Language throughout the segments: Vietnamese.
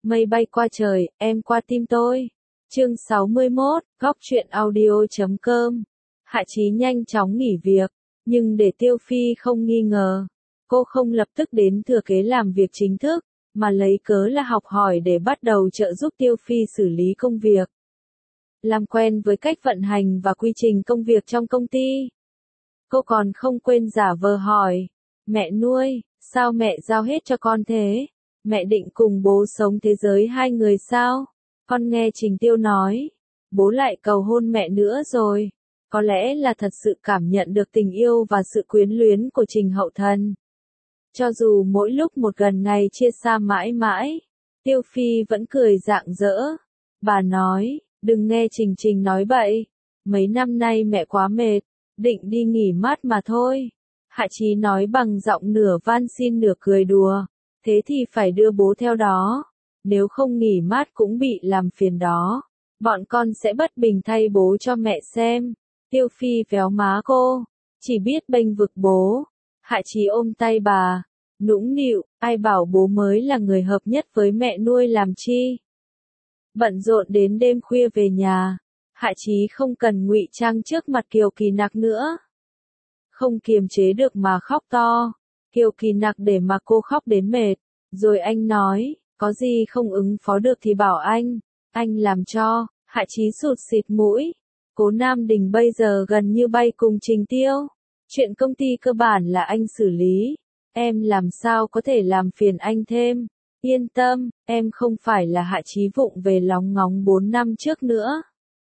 Mây bay qua trời, em qua tim tôi. Chương 61, góc truyện audio.com. Hạ Chí nhanh chóng nghỉ việc, nhưng để Tiêu Phi không nghi ngờ, cô không lập tức đến thừa kế làm việc chính thức, mà lấy cớ là học hỏi để bắt đầu trợ giúp Tiêu Phi xử lý công việc. Làm quen với cách vận hành và quy trình công việc trong công ty. Cô còn không quên giả vờ hỏi, mẹ nuôi, sao mẹ giao hết cho con thế? Mẹ định cùng bố sống thế giới hai người sao? Con nghe Trình Tiêu nói, bố lại cầu hôn mẹ nữa rồi. Có lẽ là thật sự cảm nhận được tình yêu và sự quyến luyến của Trình Hậu Thần. Cho dù mỗi lúc một gần ngày chia xa mãi mãi, Tiêu Phi vẫn cười rạng rỡ. Bà nói, đừng nghe Trình nói bậy. Mấy năm nay mẹ quá mệt, định đi nghỉ mát mà thôi. Hạ Chí nói bằng giọng nửa van xin nửa cười đùa. Thế thì phải đưa bố theo đó. Nếu không nghỉ mát cũng bị làm phiền đó. Bọn con sẽ bất bình thay bố cho mẹ xem. Tiêu Phi véo má cô. Chỉ biết bênh vực bố. Hạ Chí ôm tay bà. Nũng nịu, ai bảo bố mới là người hợp nhất với mẹ nuôi làm chi. Bận rộn đến đêm khuya về nhà. Hạ Chí không cần ngụy trang trước mặt Kiều Kỳ Nặc nữa. Không kiềm chế được mà khóc to. Kiều Kỳ Nặc để mà cô khóc đến mệt. Rồi anh nói, có gì không ứng phó được thì bảo anh làm cho. Hạ Chí sụt xịt mũi. Cố Nam Đình bây giờ gần như bay cùng Trình Tiêu. Chuyện công ty cơ bản là anh xử lý. Em làm sao có thể làm phiền anh thêm. Yên tâm, em không phải là Hạ Chí vụng về lóng ngóng 4 năm trước nữa.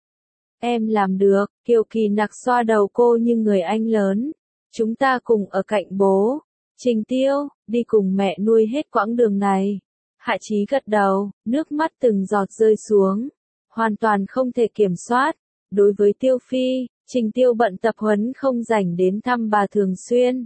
Em làm được. Kiều Kỳ Nặc xoa đầu cô như người anh lớn. Chúng ta cùng ở cạnh bố. Trình Tiêu, đi cùng mẹ nuôi hết quãng đường này. Hạ Chí gật đầu, nước mắt từng giọt rơi xuống. Hoàn toàn không thể kiểm soát. Đối với Tiêu Phi, Trình Tiêu bận tập huấn không rảnh đến thăm bà thường xuyên.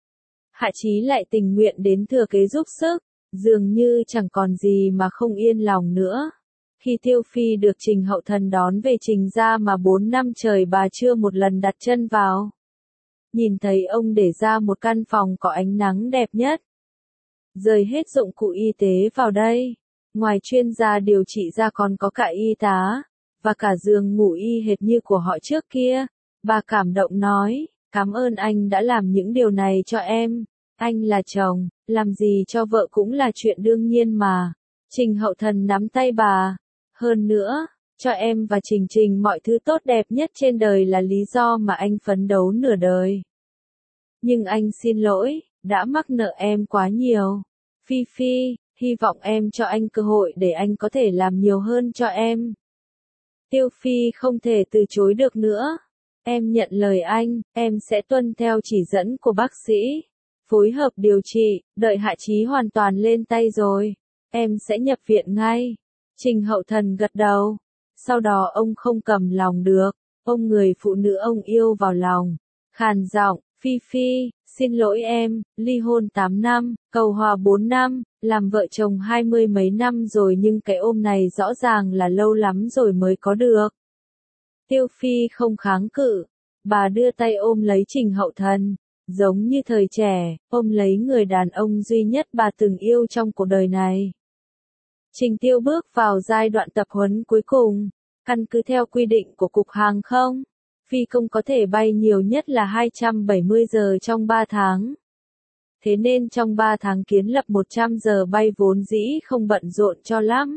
Hạ Chí lại tình nguyện đến thừa kế giúp sức, dường như chẳng còn gì mà không yên lòng nữa. Khi Tiêu Phi được Trình Hậu Thần đón về Trình gia mà 4 năm trời bà chưa một lần đặt chân vào. Nhìn thấy ông để ra một căn phòng có ánh nắng đẹp nhất. Rời hết dụng cụ y tế vào đây. Ngoài chuyên gia điều trị ra còn có cả y tá, và cả giường ngủ y hệt như của họ trước kia. Bà cảm động nói, cảm ơn anh đã làm những điều này cho em. Anh là chồng, làm gì cho vợ cũng là chuyện đương nhiên mà. Trình Hậu Thần nắm tay bà. Hơn nữa, cho em và Trình mọi thứ tốt đẹp nhất trên đời là lý do mà anh phấn đấu nửa đời. Nhưng anh xin lỗi, đã mắc nợ em quá nhiều. Phi, hy vọng em cho anh cơ hội để anh có thể làm nhiều hơn cho em. Tiêu Phi không thể từ chối được nữa. Em nhận lời anh, em sẽ tuân theo chỉ dẫn của bác sĩ. Phối hợp điều trị, đợi Hạ Chí hoàn toàn lên tay rồi. Em sẽ nhập viện ngay. Trình Hậu Thần gật đầu. Sau đó ông không cầm lòng được. Ông người phụ nữ ông yêu vào lòng. Khàn giọng, Phi, xin lỗi em, ly hôn 8 năm, cầu hòa 4 năm, làm vợ chồng 20 mấy năm rồi nhưng cái ôm này rõ ràng là lâu lắm rồi mới có được. Tiêu Phi không kháng cự. Bà đưa tay ôm lấy Trình Hậu Thần. Giống như thời trẻ, ôm lấy người đàn ông duy nhất bà từng yêu trong cuộc đời này. Trình Tiêu bước vào giai đoạn tập huấn cuối cùng. Căn cứ theo quy định của Cục Hàng không, phi công có thể bay nhiều nhất là 270 giờ trong 3 tháng. Thế nên trong 3 tháng kiến lập 100 giờ bay vốn dĩ không bận rộn cho lắm.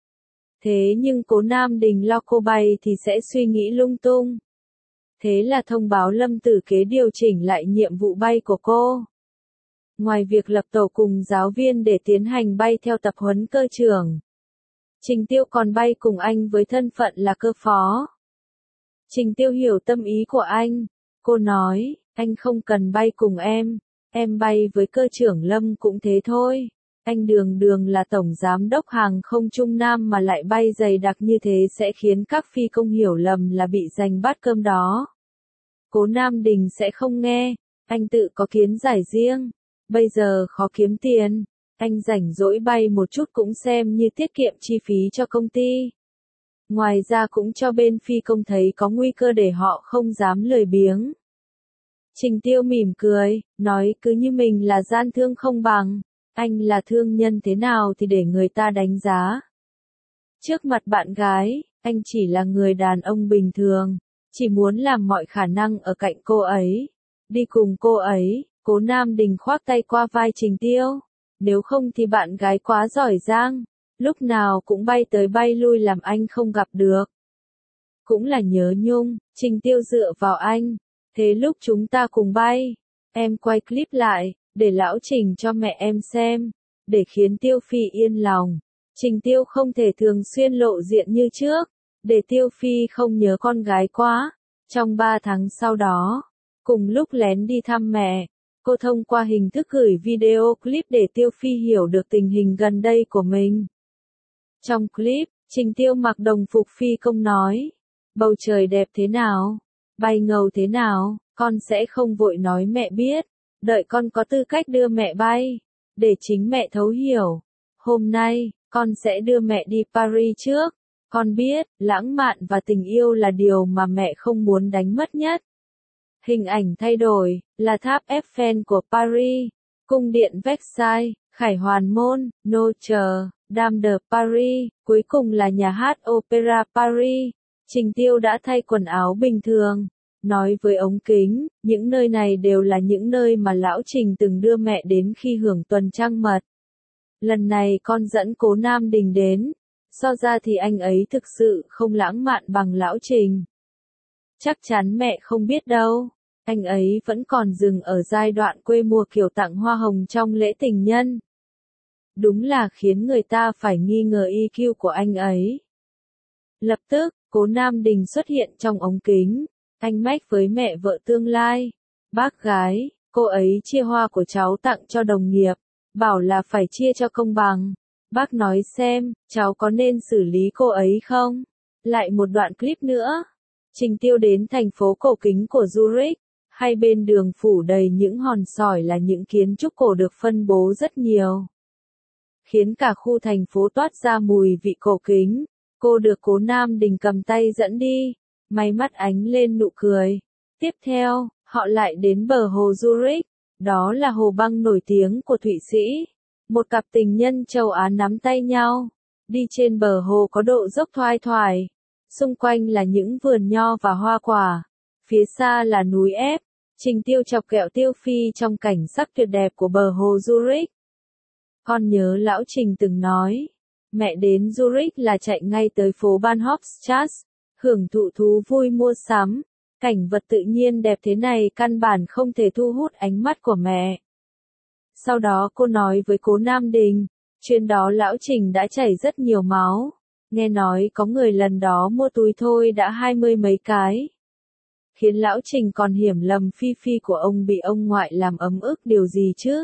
Thế nhưng Cố Nam Đình lo cô bay thì sẽ suy nghĩ lung tung. Thế là thông báo Lâm Tử Kế điều chỉnh lại nhiệm vụ bay của cô. Ngoài việc lập tổ cùng giáo viên để tiến hành bay theo tập huấn cơ trưởng, Trình Tiêu còn bay cùng anh với thân phận là cơ phó. Trình Tiêu hiểu tâm ý của anh. Cô nói, anh không cần bay cùng em bay với cơ trưởng Lâm cũng thế thôi. Anh đường là tổng giám đốc hàng không Trung Nam mà lại bay dày đặc như thế sẽ khiến các phi công hiểu lầm là bị giành bát cơm đó. Cố Nam Đình sẽ không nghe, anh tự có kiến giải riêng. Bây giờ khó kiếm tiền, anh rảnh rỗi bay một chút cũng xem như tiết kiệm chi phí cho công ty. Ngoài ra cũng cho bên phi công thấy có nguy cơ để họ không dám lười biếng. Trình Tiêu mỉm cười, nói cứ như mình là gian thương không bằng. Anh là thương nhân thế nào thì để người ta đánh giá. Trước mặt bạn gái, anh chỉ là người đàn ông bình thường, chỉ muốn làm mọi khả năng ở cạnh cô ấy, đi cùng cô ấy. Cố Nam Đình khoác tay qua vai Trình Tiêu. Nếu không thì bạn gái quá giỏi giang, lúc nào cũng bay tới bay lui làm anh không gặp được. Cũng là nhớ nhung, Trình Tiêu dựa vào anh. Thế lúc chúng ta cùng bay, em quay clip lại, để lão Trình cho mẹ em xem, để khiến Tiêu Phi yên lòng. Trình Tiêu không thể thường xuyên lộ diện như trước, để Tiêu Phi không nhớ con gái quá. Trong 3 tháng sau đó, cùng lúc lén đi thăm mẹ, cô thông qua hình thức gửi video clip để Tiêu Phi hiểu được tình hình gần đây của mình. Trong clip, Trình Tiêu mặc đồng phục phi công nói, bầu trời đẹp thế nào, bay ngầu thế nào, con sẽ không vội nói mẹ biết, đợi con có tư cách đưa mẹ bay, để chính mẹ thấu hiểu. Hôm nay, con sẽ đưa mẹ đi Paris trước, con biết, lãng mạn và tình yêu là điều mà mẹ không muốn đánh mất nhất. Hình ảnh thay đổi, là tháp Eiffel của Paris, cung điện Versailles, Khải Hoàn Môn, Notre Dame de Paris, cuối cùng là nhà hát Opera Paris. Trình Tiêu đã thay quần áo bình thường, nói với ống kính, những nơi này đều là những nơi mà lão Trình từng đưa mẹ đến khi hưởng tuần trăng mật. Lần này con dẫn Cố Nam Đình đến, so ra thì anh ấy thực sự không lãng mạn bằng lão Trình. Chắc chắn mẹ không biết đâu, anh ấy vẫn còn dừng ở giai đoạn quê mùa kiểu tặng hoa hồng trong lễ tình nhân. Đúng là khiến người ta phải nghi ngờ EQ của anh ấy. Lập tức, Cố Nam Đình xuất hiện trong ống kính, anh mách với mẹ vợ tương lai. Bác gái, cô ấy chia hoa của cháu tặng cho đồng nghiệp, bảo là phải chia cho công bằng. Bác nói xem, cháu có nên xử lý cô ấy không? Lại một đoạn clip nữa. Trình Tiêu đến thành phố cổ kính của Zurich, hai bên đường phủ đầy những hòn sỏi là những kiến trúc cổ được phân bố rất nhiều, khiến cả khu thành phố toát ra mùi vị cổ kính. Cô được Cố Nam Đình cầm tay dẫn đi, máy mắt ánh lên nụ cười. Tiếp theo, họ lại đến bờ hồ Zurich, đó là hồ băng nổi tiếng của Thụy Sĩ. Một cặp tình nhân châu Á nắm tay nhau, đi trên bờ hồ có độ dốc thoai thoải. Xung quanh là những vườn nho và hoa quả, phía xa là núi ép. Trình Tiêu chọc kẹo Tiêu Phi trong cảnh sắc tuyệt đẹp của bờ hồ Zurich. Con nhớ lão Trình từng nói, mẹ đến Zurich là chạy ngay tới phố Bahnhofstrasse, hưởng thụ thú vui mua sắm. Cảnh vật tự nhiên đẹp thế này căn bản không thể thu hút ánh mắt của mẹ. Sau đó cô nói với Cố Nam Đình, chuyến đó lão Trình đã chảy rất nhiều máu. Nghe nói có người lần đó mua túi thôi đã 20 mấy cái. Khiến lão Trình còn hiểu lầm Phi Phi của ông bị ông ngoại làm ấm ức điều gì chứ.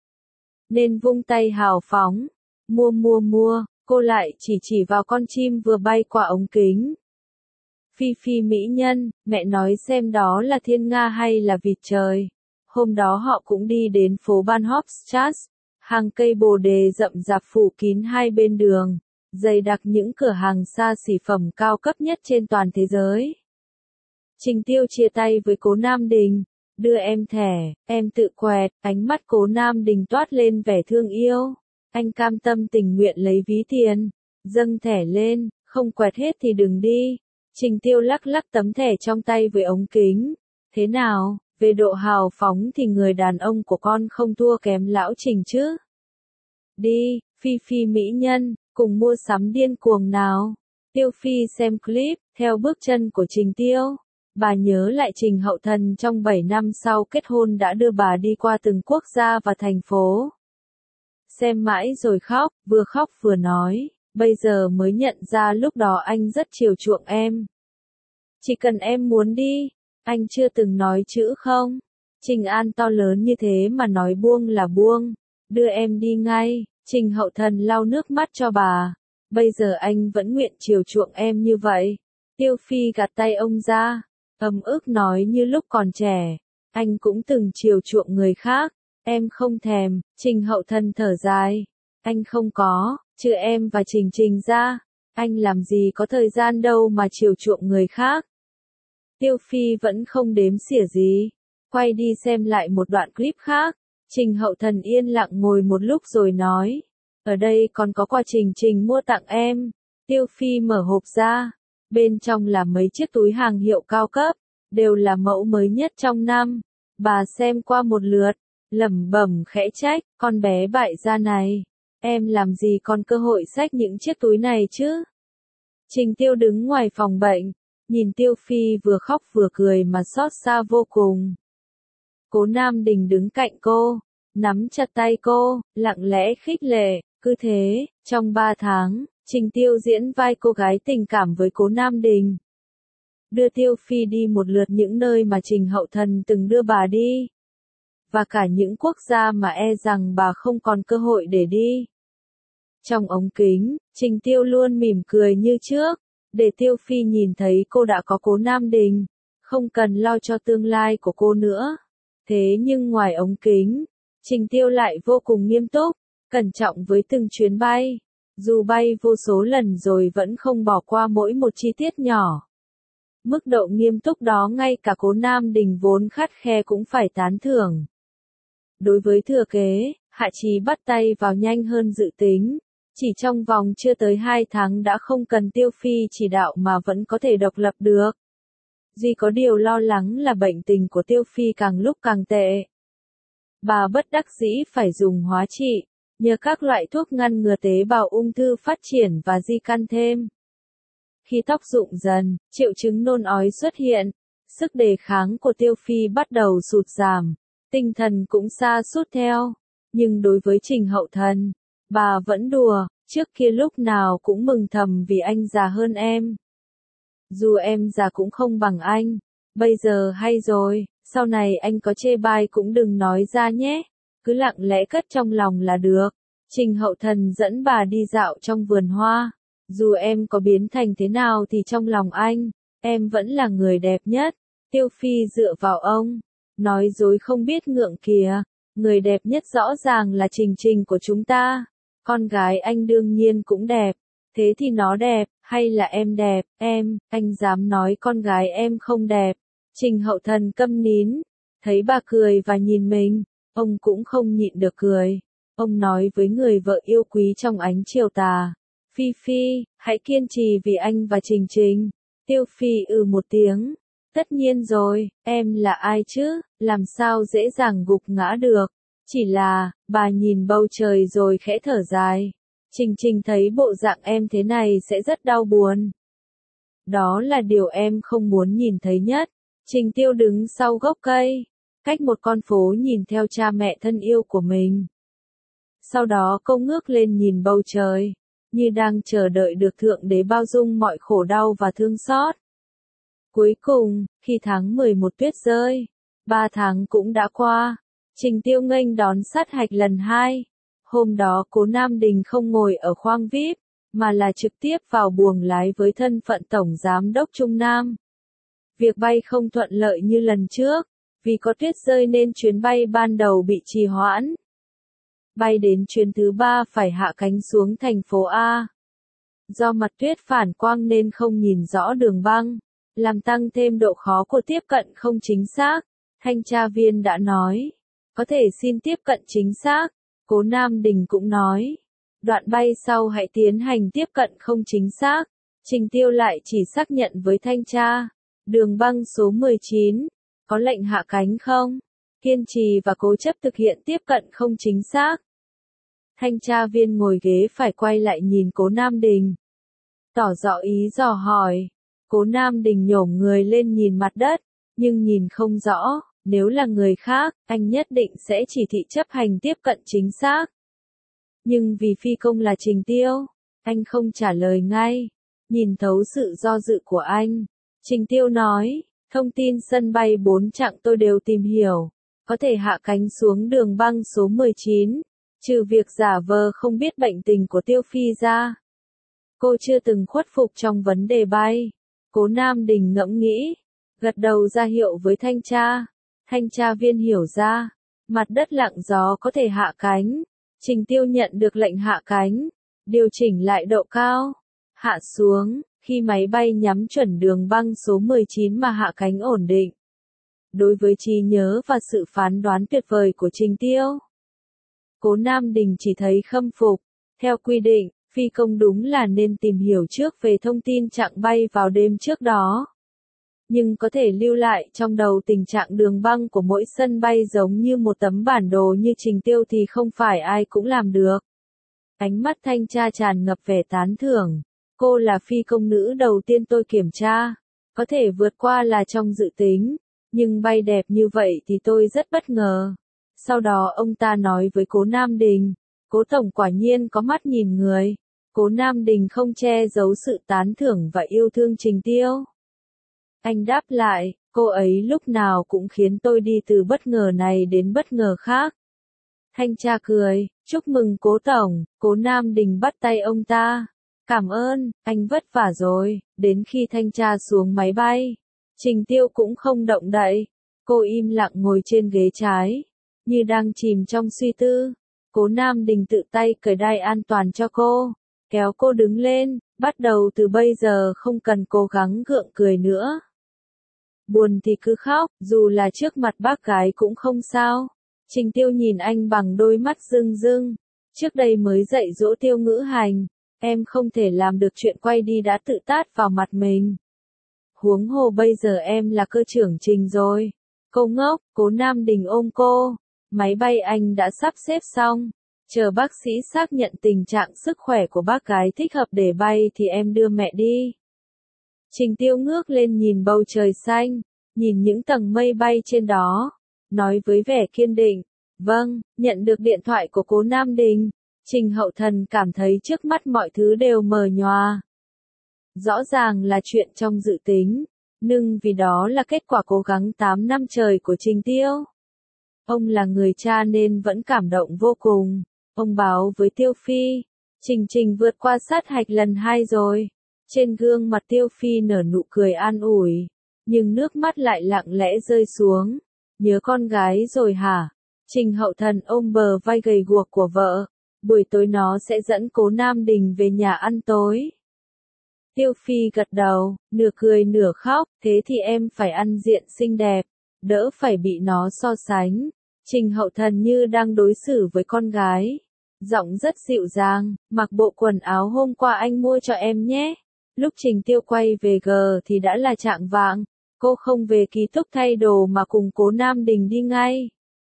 Nên vung tay hào phóng, mua, cô lại chỉ vào con chim vừa bay qua ống kính. Phi Phi mỹ nhân, mẹ nói xem đó là thiên nga hay là vịt trời. Hôm đó họ cũng đi đến phố Bahnhofstrasse, hàng cây bồ đề rậm rạp phủ kín hai bên đường, dày đặc những cửa hàng xa xỉ phẩm cao cấp nhất trên toàn thế giới. Trình Tiêu chia tay với Cố Nam Đình, đưa em thẻ, em tự quẹt, ánh mắt Cố Nam Đình toát lên vẻ thương yêu. Anh cam tâm tình nguyện lấy ví tiền, dâng thẻ lên, không quẹt hết thì đừng đi. Trình Tiêu lắc lắc tấm thẻ trong tay với ống kính. Thế nào, về độ hào phóng thì người đàn ông của con không thua kém lão Trình chứ? Đi, Phi Phi mỹ nhân, cùng mua sắm điên cuồng nào. Tiêu Phi xem clip, theo bước chân của Trình Tiêu. Bà nhớ lại Trình Hậu Thần trong 7 năm sau kết hôn đã đưa bà đi qua từng quốc gia và thành phố. Xem mãi rồi khóc vừa nói, bây giờ mới nhận ra lúc đó anh rất chiều chuộng em. Chỉ cần em muốn đi, anh chưa từng nói chữ không. Trình An to lớn như thế mà nói buông là buông, đưa em đi ngay. Trình Hậu Thần lau nước mắt cho bà, bây giờ anh vẫn nguyện chiều chuộng em như vậy. Tiêu Phi gạt tay ông ra, ấm ức nói như lúc còn trẻ, anh cũng từng chiều chuộng người khác, em không thèm. Trình Hậu Thần thở dài, anh không có, trừ em và Trình Trình ra, anh làm gì có thời gian đâu mà chiều chuộng người khác. Tiêu Phi vẫn không đếm xỉa gì, quay đi xem lại một đoạn clip khác. Trình Hậu Thần yên lặng ngồi một lúc rồi nói, ở đây còn có quà Trình mua tặng em. Tiêu Phi mở hộp ra, bên trong là mấy chiếc túi hàng hiệu cao cấp, đều là mẫu mới nhất trong năm. Bà xem qua một lượt, lẩm bẩm khẽ trách, con bé bại gia này, em làm gì còn cơ hội xách những chiếc túi này chứ? Trình Tiêu đứng ngoài phòng bệnh, nhìn Tiêu Phi vừa khóc vừa cười mà xót xa vô cùng. Cố Nam Đình đứng cạnh cô, nắm chặt tay cô, lặng lẽ khích lệ, cứ thế, trong 3 tháng, Trình Tiêu diễn vai cô gái tình cảm với Cố Nam Đình. Đưa Tiêu Phi đi một lượt những nơi mà Trình Hậu Thần từng đưa bà đi. Và cả những quốc gia mà e rằng bà không còn cơ hội để đi. Trong ống kính, Trình Tiêu luôn mỉm cười như trước, để Tiêu Phi nhìn thấy cô đã có Cố Nam Đình, không cần lo cho tương lai của cô nữa. Thế nhưng ngoài ống kính, Trình Tiêu lại vô cùng nghiêm túc, cẩn trọng với từng chuyến bay. Dù bay vô số lần rồi vẫn không bỏ qua mỗi một chi tiết nhỏ. Mức độ nghiêm túc đó ngay cả Cố Nam Đình vốn khắt khe cũng phải tán thưởng. Đối với thừa kế, Hạ Chí bắt tay vào nhanh hơn dự tính. Chỉ trong vòng chưa tới 2 tháng đã không cần Tiêu Phi chỉ đạo mà vẫn có thể độc lập được. Duy có điều lo lắng là bệnh tình của Tiêu Phi càng lúc càng tệ. Bà bất đắc dĩ phải dùng hóa trị, nhờ các loại thuốc ngăn ngừa tế bào ung thư phát triển và di căn thêm. Khi tóc rụng dần, triệu chứng nôn ói xuất hiện, sức đề kháng của Tiêu Phi bắt đầu sụt giảm, tinh thần cũng sa sút theo. Nhưng đối với Trình Hậu Thần, bà vẫn đùa, trước kia lúc nào cũng mừng thầm vì anh già hơn em. Dù em già cũng không bằng anh, bây giờ hay rồi, sau này anh có chê bai cũng đừng nói ra nhé, cứ lặng lẽ cất trong lòng là được. Trình Hậu Thần dẫn bà đi dạo trong vườn hoa, dù em có biến thành thế nào thì trong lòng anh, em vẫn là người đẹp nhất. Tiêu Phi dựa vào ông, nói dối không biết ngượng kìa, người đẹp nhất rõ ràng là Trình của chúng ta, con gái anh đương nhiên cũng đẹp. Thế thì nó đẹp, hay là em đẹp, anh dám nói con gái em không đẹp. Trình Hậu Thần câm nín, thấy bà cười và nhìn mình, ông cũng không nhịn được cười. Ông nói với người vợ yêu quý trong ánh chiều tà, Phi Phi, hãy kiên trì vì anh và Trình. Tiêu Phi một tiếng, tất nhiên rồi, em là ai chứ, làm sao dễ dàng gục ngã được. Chỉ là, bà nhìn bầu trời rồi khẽ thở dài. Trình thấy bộ dạng em thế này sẽ rất đau buồn. Đó là điều em không muốn nhìn thấy nhất. Trình Tiêu đứng sau gốc cây, cách một con phố nhìn theo cha mẹ thân yêu của mình. Sau đó cô ngước lên nhìn bầu trời, như đang chờ đợi được Thượng Đế bao dung mọi khổ đau và thương xót. Cuối cùng, khi tháng 11 tuyết rơi, 3 tháng cũng đã qua, Trình Tiêu nghênh đón sát hạch lần 2. Hôm đó Cố Nam Đình không ngồi ở khoang VIP, mà là trực tiếp vào buồng lái với thân phận Tổng Giám đốc Trung Nam. Việc bay không thuận lợi như lần trước, vì có tuyết rơi nên chuyến bay ban đầu bị trì hoãn. Bay đến chuyến thứ 3 phải hạ cánh xuống thành phố A. Do mặt tuyết phản quang nên không nhìn rõ đường băng, làm tăng thêm độ khó của tiếp cận không chính xác. Thanh tra viên đã nói, có thể xin tiếp cận chính xác. Cố Nam Đình cũng nói, đoạn bay sau hãy tiến hành tiếp cận không chính xác. Trình Tiêu lại chỉ xác nhận với thanh tra, đường băng số 19, có lệnh hạ cánh không? Kiên trì và cố chấp thực hiện tiếp cận không chính xác. Thanh tra viên ngồi ghế phải quay lại nhìn Cố Nam Đình, tỏ rõ ý dò hỏi. Cố Nam Đình nhổm người lên nhìn mặt đất, nhưng nhìn không rõ. Nếu là người khác, anh nhất định sẽ chỉ thị chấp hành tiếp cận chính xác. Nhưng vì phi công là Trình Tiêu, anh không trả lời ngay. Nhìn thấu sự do dự của anh, Trình Tiêu nói, thông tin sân bay 4 chặng tôi đều tìm hiểu, có thể hạ cánh xuống đường băng số 19, trừ việc giả vờ không biết bệnh tình của Tiêu Phi ra. Cô chưa từng khuất phục trong vấn đề bay. Cố Nam Đình ngẫm nghĩ, gật đầu ra hiệu với thanh tra. Thanh tra viên hiểu ra, mặt đất lặng gió có thể hạ cánh. Trình Tiêu nhận được lệnh hạ cánh, điều chỉnh lại độ cao, hạ xuống, khi máy bay nhắm chuẩn đường băng số 19 mà hạ cánh ổn định. đối với trí nhớ và sự phán đoán tuyệt vời của Trình Tiêu. Cố Nam Đình chỉ thấy khâm phục. Theo quy định, phi công đúng là nên tìm hiểu trước về thông tin chặng bay vào đêm trước đó. Nhưng có thể lưu lại trong đầu tình trạng đường băng của mỗi sân bay giống như một tấm bản đồ như Trình Tiêu thì không phải ai cũng làm được. Ánh mắt thanh tra tràn ngập vẻ tán thưởng. Cô là phi công nữ đầu tiên tôi kiểm tra. Có thể vượt qua là trong dự tính. Nhưng bay đẹp như vậy thì tôi rất bất ngờ. Sau đó ông ta nói với Cố Nam Đình. Cố Tổng quả nhiên có mắt nhìn người. Cố Nam Đình không che giấu sự tán thưởng và yêu thương Trình Tiêu. Anh đáp lại, cô ấy lúc nào cũng khiến tôi đi từ bất ngờ này đến bất ngờ khác. Thanh tra cười, chúc mừng Cố Tổng. Cố Nam Đình bắt tay ông ta. Cảm ơn, anh vất vả rồi. Đến khi thanh tra xuống máy bay, Trình Tiêu cũng không động đậy. Cô im lặng ngồi trên ghế trái, như đang chìm trong suy tư. Cố Nam Đình tự tay cởi đai an toàn cho cô, kéo cô đứng lên, bắt đầu từ bây giờ không cần cố gắng gượng cười nữa. Buồn thì cứ khóc, dù là trước mặt bác gái cũng không sao. Trình Tiêu nhìn anh bằng đôi mắt rưng rưng. Trước đây mới dạy dỗ Tiêu Ngữ Hành, em không thể làm được chuyện quay đi đã tự tát vào mặt mình. Huống hồ bây giờ em là cơ trưởng Trình rồi. Cô ngốc. Cố Nam Đình ôm cô. Máy bay anh đã sắp xếp xong. Chờ bác sĩ xác nhận tình trạng sức khỏe của bác gái thích hợp để bay thì em đưa mẹ đi. Trình Tiêu ngước lên nhìn bầu trời xanh, nhìn những tầng mây bay trên đó, nói với vẻ kiên định. Vâng. Nhận được điện thoại của Cố Nam Đình, Trình Hậu Thần cảm thấy trước mắt mọi thứ đều mờ nhòa. Rõ ràng là chuyện trong dự tính, nhưng vì đó là kết quả cố gắng 8 năm trời của Trình Tiêu. Ông là người cha nên vẫn cảm động vô cùng. Ông báo với Tiêu Phi, Trình vượt qua sát hạch lần 2 rồi. Trên gương mặt Tiêu Phi nở nụ cười an ủi, nhưng nước mắt lại lặng lẽ rơi xuống. Nhớ con gái rồi hả? Trình Hậu Thần ôm bờ vai gầy guộc của vợ. Buổi tối nó sẽ dẫn Cố Nam Đình về nhà ăn tối. Tiêu Phi gật đầu, nửa cười nửa khóc, thế thì em phải ăn diện xinh đẹp, đỡ phải bị nó so sánh. Trình Hậu Thần như đang đối xử với con gái. Giọng rất dịu dàng, mặc bộ quần áo hôm qua anh mua cho em nhé. Lúc Trình Tiêu quay về thì đã là chạng vạng. Cô không về ký túc thay đồ mà cùng Cố Nam Đình đi ngay.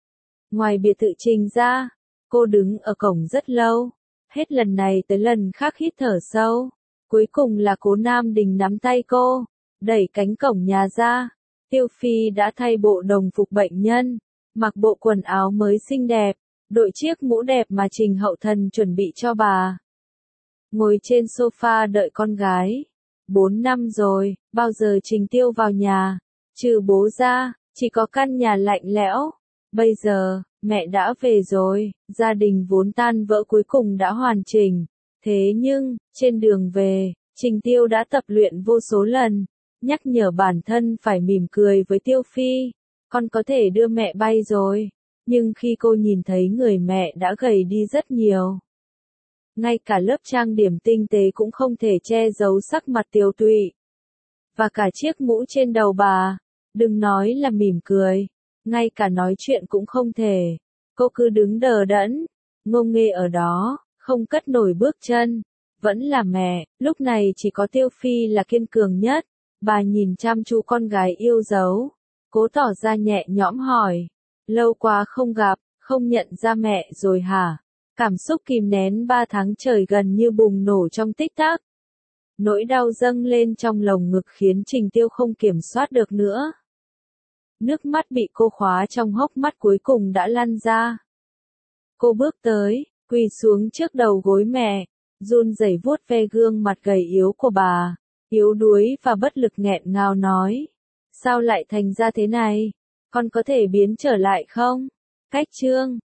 Ngoài biệt thự Trình ra, cô đứng ở cổng rất lâu. Hết lần này tới lần khác hít thở sâu. Cuối cùng là Cố Nam Đình nắm tay cô, đẩy cánh cổng nhà ra. Tiêu Phi đã thay bộ đồng phục bệnh nhân, mặc bộ quần áo mới xinh đẹp, đội chiếc mũ đẹp mà Trình Hậu Thần chuẩn bị cho bà. Ngồi trên sofa đợi con gái. 4 năm rồi, bao giờ Trình Tiêu vào nhà, trừ bố ra, chỉ có căn nhà lạnh lẽo. Bây giờ, mẹ đã về rồi, gia đình vốn tan vỡ cuối cùng đã hoàn chỉnh. Thế nhưng, trên đường về, Trình Tiêu đã tập luyện vô số lần, nhắc nhở bản thân phải mỉm cười với Tiêu Phi. Con có thể đưa mẹ bay rồi. Nhưng khi cô nhìn thấy người mẹ đã gầy đi rất nhiều. Ngay cả lớp trang điểm tinh tế cũng không thể che giấu sắc mặt tiều tụy. Và cả chiếc mũ trên đầu bà, đừng nói là mỉm cười, ngay cả nói chuyện cũng không thể. Cô cứ đứng đờ đẫn, ngô nghê ở đó, không cất nổi bước chân. Vẫn là mẹ, lúc này chỉ có Tiêu Phi là kiên cường nhất. Bà nhìn chăm chú con gái yêu dấu, cố tỏ ra nhẹ nhõm hỏi. Lâu quá không gặp, không nhận ra mẹ rồi hả? Cảm xúc kìm nén 3 tháng trời gần như bùng nổ trong tích tắc. Nỗi đau dâng lên trong lồng ngực khiến Trình Tiêu không kiểm soát được nữa. Nước mắt bị cô khóa trong hốc mắt cuối cùng đã lăn ra. Cô bước tới, quỳ xuống trước đầu gối mẹ, run rẩy vuốt ve gương mặt gầy yếu của bà, yếu đuối và bất lực nghẹn ngào nói. Sao lại thành ra thế này? Con có thể biến trở lại không? Cách chương